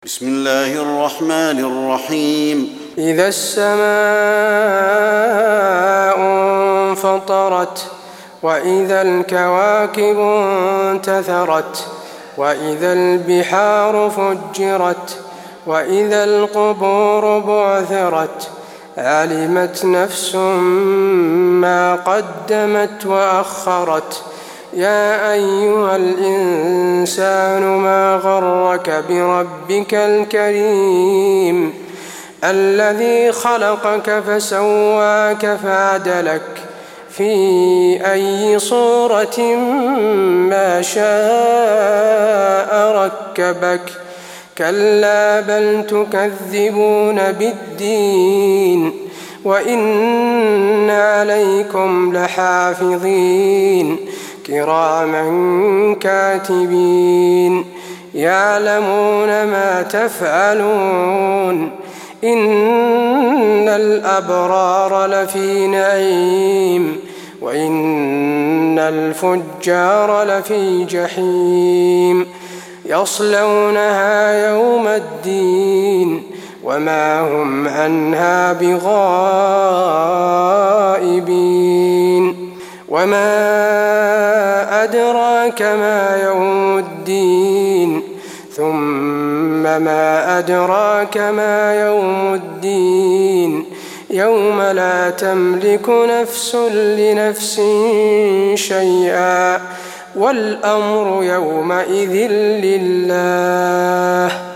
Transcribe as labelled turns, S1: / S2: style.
S1: بسم الله الرحمن الرحيم
S2: إذا السماء انفطرت وإذا الكواكب انتثرت وإذا البحار فجرت وإذا القبور بعثرت علمت نفس ما قدمت وأخرت يا أيها الإنسان ما غرك بربك الكريم الذي خلقك فسواك فعدلك في أي صورة ما شاء ركبك كلا بل تكذبون بالدين وإن عليكم لحافظين كراما كاتبين يعلمون ما تفعلون إن الأبرار لفي نعيم وإن الفجار لفي جحيم يصلونها يوم الدين وما هم عنها بغائبين وما أدراك ما يوم الدين ثم ما أدراك ما يوم الدين يوم لا تملك نفس لنفس شيئا والأمر يومئذ لله